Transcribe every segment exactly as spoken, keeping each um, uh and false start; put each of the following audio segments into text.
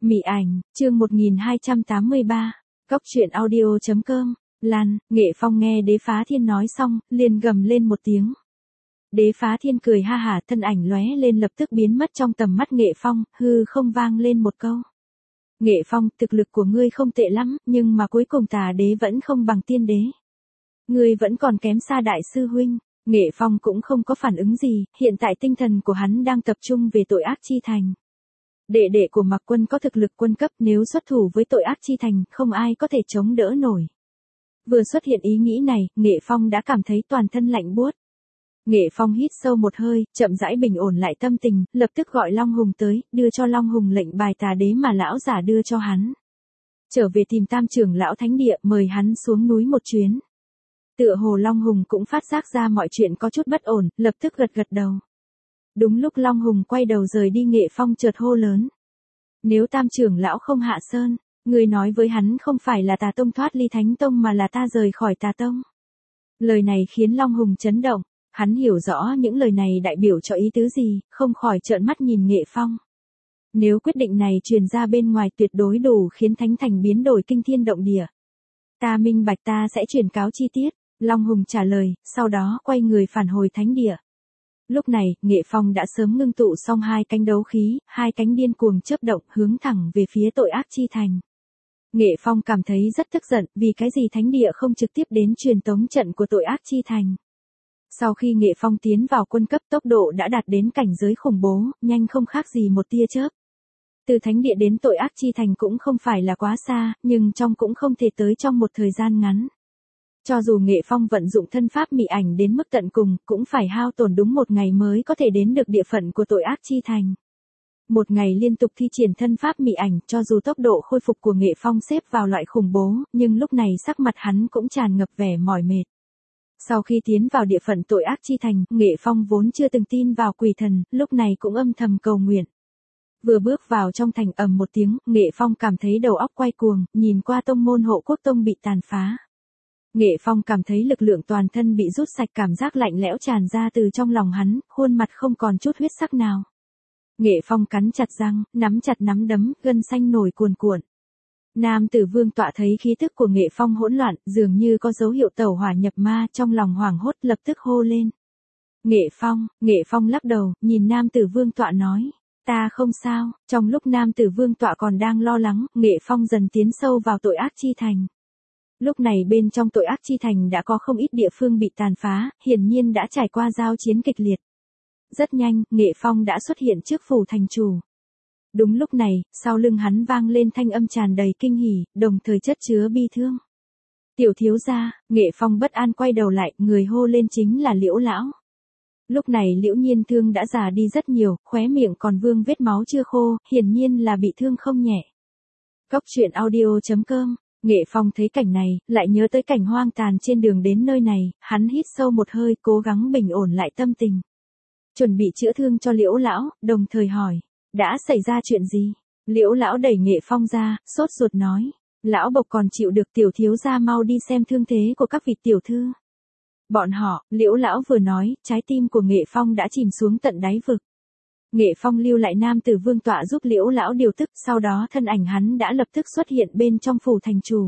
Mị ảnh, chương một nghìn hai trăm tám mươi ba, Cóc truyện audio chấm com, Lan, Nghệ Phong nghe Đế Phá Thiên nói xong, liền gầm lên một tiếng. Đế Phá Thiên cười ha hả, thân ảnh lóe lên lập tức biến mất trong tầm mắt Nghệ Phong, hư không vang lên một câu. Nghệ Phong, thực lực của ngươi không tệ lắm, nhưng mà cuối cùng tà đế vẫn không bằng tiên đế. Ngươi vẫn còn kém xa đại sư huynh. Nghệ Phong cũng không có phản ứng gì, hiện tại tinh thần của hắn đang tập trung về tội ác chi thành. Đệ đệ của Mạc Quân có thực lực quân cấp, nếu xuất thủ với tội ác chi thành, không ai có thể chống đỡ nổi. Vừa xuất hiện ý nghĩ này, Nghệ Phong đã cảm thấy toàn thân lạnh buốt. Nghệ Phong hít sâu một hơi, chậm rãi bình ổn lại tâm tình, lập tức gọi Long Hùng tới, đưa cho Long Hùng lệnh bài tà đế mà lão giả đưa cho hắn. Trở về tìm Tam trưởng lão thánh địa, mời hắn xuống núi một chuyến. Tựa hồ Long Hùng cũng phát giác ra mọi chuyện có chút bất ổn, lập tức gật gật đầu. Đúng lúc Long Hùng quay đầu rời đi, Nghệ Phong chợt hô lớn. Nếu Tam trưởng lão không hạ sơn, người nói với hắn không phải là tà tông thoát ly thánh tông mà là ta rời khỏi tà tông. Lời này khiến Long Hùng chấn động, hắn hiểu rõ những lời này đại biểu cho ý tứ gì, không khỏi trợn mắt nhìn Nghệ Phong. Nếu quyết định này truyền ra bên ngoài tuyệt đối đủ khiến thánh thành biến đổi kinh thiên động địa. Ta minh bạch, ta sẽ truyền cáo chi tiết. Long Hùng trả lời, sau đó quay người phản hồi thánh địa. Lúc này, Nghệ Phong đã sớm ngưng tụ xong hai cánh đấu khí, hai cánh điên cuồng chớp động hướng thẳng về phía tội ác chi thành. Nghệ Phong cảm thấy rất tức giận, vì cái gì thánh địa không trực tiếp đến truyền tống trận của tội ác chi thành. Sau khi Nghệ Phong tiến vào quân cấp, tốc độ đã đạt đến cảnh giới khủng bố, nhanh không khác gì một tia chớp. Từ thánh địa đến tội ác chi thành cũng không phải là quá xa, nhưng trong cũng không thể tới trong một thời gian ngắn. Cho dù Nghệ Phong vận dụng thân pháp mị ảnh đến mức tận cùng, cũng phải hao tổn đúng một ngày mới có thể đến được địa phận của tội ác chi thành. Một ngày liên tục thi triển thân pháp mị ảnh, cho dù tốc độ khôi phục của Nghệ Phong xếp vào loại khủng bố, nhưng lúc này sắc mặt hắn cũng tràn ngập vẻ mỏi mệt. Sau khi tiến vào địa phận tội ác chi thành, Nghệ Phong vốn chưa từng tin vào quỷ thần, lúc này cũng âm thầm cầu nguyện. Vừa bước vào trong thành, ầm một tiếng, Nghệ Phong cảm thấy đầu óc quay cuồng, nhìn qua tông môn Hộ Quốc Tông bị tàn phá. Nghệ Phong cảm thấy lực lượng toàn thân bị rút sạch, cảm giác lạnh lẽo tràn ra từ trong lòng hắn, khuôn mặt không còn chút huyết sắc nào. Nghệ Phong cắn chặt răng, nắm chặt nắm đấm, gân xanh nổi cuồn cuộn. Nam Tử Vương tọa thấy khí tức của Nghệ Phong hỗn loạn, dường như có dấu hiệu tẩu hỏa nhập ma, trong lòng hoảng hốt lập tức hô lên. Nghệ Phong, Nghệ Phong lắc đầu, nhìn Nam Tử Vương tọa nói, ta không sao. Trong lúc Nam Tử Vương tọa còn đang lo lắng, Nghệ Phong dần tiến sâu vào tội ác chi thành. Lúc này bên trong tội ác chi thành đã có không ít địa phương bị tàn phá, hiển nhiên đã trải qua giao chiến kịch liệt. Rất nhanh, Nghệ Phong đã xuất hiện trước phủ thành chủ. Đúng lúc này, sau lưng hắn vang lên thanh âm tràn đầy kinh hỉ, đồng thời chất chứa bi thương. Tiểu thiếu gia. Nghệ Phong bất an quay đầu lại, người hô lên chính là Liễu lão. Lúc này Liễu Nhiên Thương đã già đi rất nhiều, khóe miệng còn vương vết máu chưa khô, hiển nhiên là bị thương không nhẹ. Cóc truyện audio chấm com. Nghệ Phong thấy cảnh này, lại nhớ tới cảnh hoang tàn trên đường đến nơi này, hắn hít sâu một hơi, cố gắng bình ổn lại tâm tình. Chuẩn bị chữa thương cho Liễu lão, đồng thời hỏi, đã xảy ra chuyện gì? Liễu lão đẩy Nghệ Phong ra, sốt ruột nói, lão bộc còn chịu được, tiểu thiếu gia mau đi xem thương thế của các vị tiểu thư. Bọn họ. Liễu lão vừa nói, trái tim của Nghệ Phong đã chìm xuống tận đáy vực. Nghệ Phong lưu lại Nam Tử Vương tọa giúp Liễu lão điều tức, sau đó thân ảnh hắn đã lập tức xuất hiện bên trong phủ thành chủ.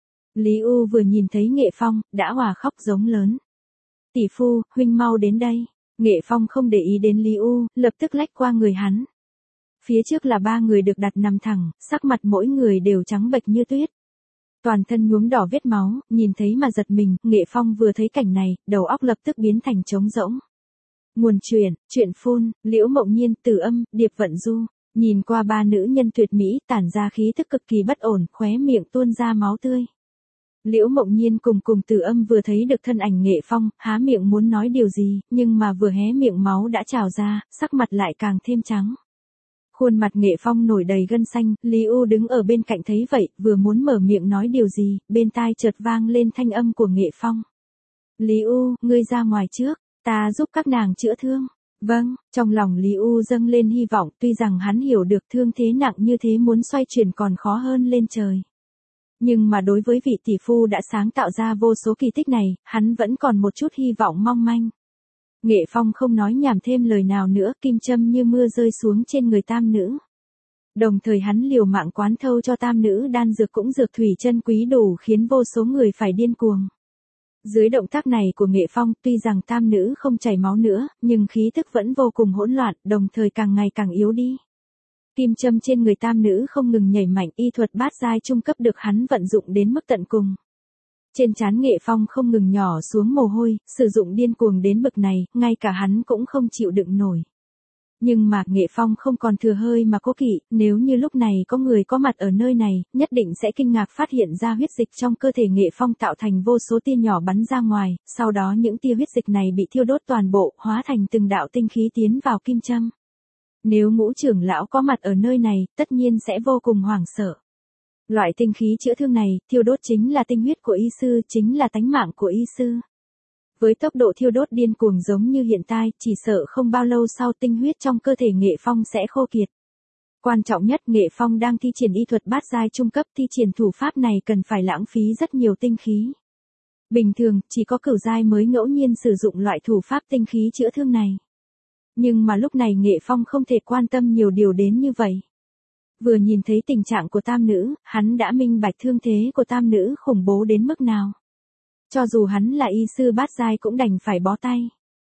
Lý U vừa nhìn thấy Nghệ Phong, đã hòa khóc giống lớn. Tỷ phu, huynh mau đến đây. Nghệ Phong không để ý đến Lý U, lập tức lách qua người hắn. Phía trước là ba người được đặt nằm thẳng, sắc mặt mỗi người đều trắng bệch như tuyết. Toàn thân nhuốm đỏ vết máu, nhìn thấy mà giật mình, Nghệ Phong vừa thấy cảnh này, đầu óc lập tức biến thành trống rỗng. Nguồn truyện, truyện phun, Liễu Mộng Nhiên, Từ Âm, Điệp Vận Du. Nhìn qua ba nữ nhân tuyệt mỹ, tản ra khí thức cực kỳ bất ổn, khóe miệng tuôn ra máu tươi. Liễu Mộng Nhiên cùng cùng Từ Âm vừa thấy được thân ảnh Nghệ Phong, há miệng muốn nói điều gì, nhưng mà vừa hé miệng máu đã trào ra, sắc mặt lại càng thêm trắng. Khuôn mặt Nghệ Phong nổi đầy gân xanh, Lý U đứng ở bên cạnh thấy vậy, vừa muốn mở miệng nói điều gì, bên tai chợt vang lên thanh âm của Nghệ Phong. Lý U, ngươi ra ngoài trước, ta giúp các nàng chữa thương. Vâng. Trong lòng Lý U dâng lên hy vọng, tuy rằng hắn hiểu được thương thế nặng như thế muốn xoay chuyển còn khó hơn lên trời. Nhưng mà đối với vị tỷ phu đã sáng tạo ra vô số kỳ tích này, hắn vẫn còn một chút hy vọng mong manh. Nghệ Phong không nói nhảm thêm lời nào nữa, kim châm như mưa rơi xuống trên người tam nữ. Đồng thời hắn liều mạng quán thâu cho tam nữ đan dược cũng dược thủy chân quý đủ khiến vô số người phải điên cuồng. Dưới động tác này của Nghệ Phong, tuy rằng tam nữ không chảy máu nữa, nhưng khí tức vẫn vô cùng hỗn loạn, đồng thời càng ngày càng yếu đi. Kim châm trên người tam nữ không ngừng nhảy mạnh, y thuật bát giai trung cấp được hắn vận dụng đến mức tận cùng. Trên trán Nghệ Phong không ngừng nhỏ xuống mồ hôi, sử dụng điên cuồng đến bực này, ngay cả hắn cũng không chịu đựng nổi. Nhưng mà Nghệ Phong không còn thừa hơi mà cố kỵ, nếu như lúc này có người có mặt ở nơi này, nhất định sẽ kinh ngạc phát hiện ra huyết dịch trong cơ thể Nghệ Phong tạo thành vô số tia nhỏ bắn ra ngoài, sau đó những tia huyết dịch này bị thiêu đốt toàn bộ, hóa thành từng đạo tinh khí tiến vào kim châm. Nếu Ngũ trưởng lão có mặt ở nơi này, tất nhiên sẽ vô cùng hoảng sợ. Loại tinh khí chữa thương này, thiêu đốt chính là tinh huyết của y sư, chính là tánh mạng của y sư. Với tốc độ thiêu đốt điên cuồng giống như hiện tại, chỉ sợ không bao lâu sau tinh huyết trong cơ thể Nghệ Phong sẽ khô kiệt. Quan trọng nhất, Nghệ Phong đang thi triển y thuật bát giai trung cấp, thi triển thủ pháp này cần phải lãng phí rất nhiều tinh khí. Bình thường, chỉ có cửu giai mới ngẫu nhiên sử dụng loại thủ pháp tinh khí chữa thương này. Nhưng mà lúc này Nghệ Phong không thể quan tâm nhiều điều đến như vậy. Vừa nhìn thấy tình trạng của tam nữ, hắn đã minh bạch thương thế của tam nữ khủng bố đến mức nào. Cho dù hắn là y sư bát giai cũng đành phải bó tay.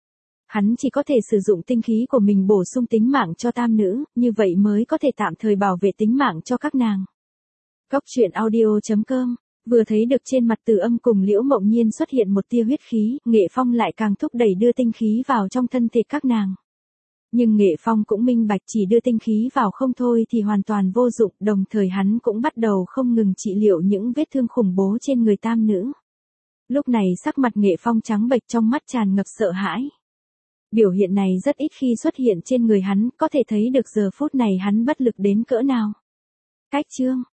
Hắn chỉ có thể sử dụng tinh khí của mình bổ sung tính mạng cho tam nữ, như vậy mới có thể tạm thời bảo vệ tính mạng cho các nàng. Cốc truyện audio chấm com, vừa thấy được trên mặt Từ Âm cùng Liễu Mộng Nhiên xuất hiện một tia huyết khí, Nghệ Phong lại càng thúc đẩy đưa tinh khí vào trong thân thể các nàng. Nhưng Nghệ Phong cũng minh bạch chỉ đưa tinh khí vào không thôi thì hoàn toàn vô dụng, đồng thời hắn cũng bắt đầu không ngừng trị liệu những vết thương khủng bố trên người tam nữ. Lúc này sắc mặt Nghệ Phong trắng bệch, trong mắt tràn ngập sợ hãi. Biểu hiện này rất ít khi xuất hiện trên người hắn, có thể thấy được giờ phút này hắn bất lực đến cỡ nào. Cách chương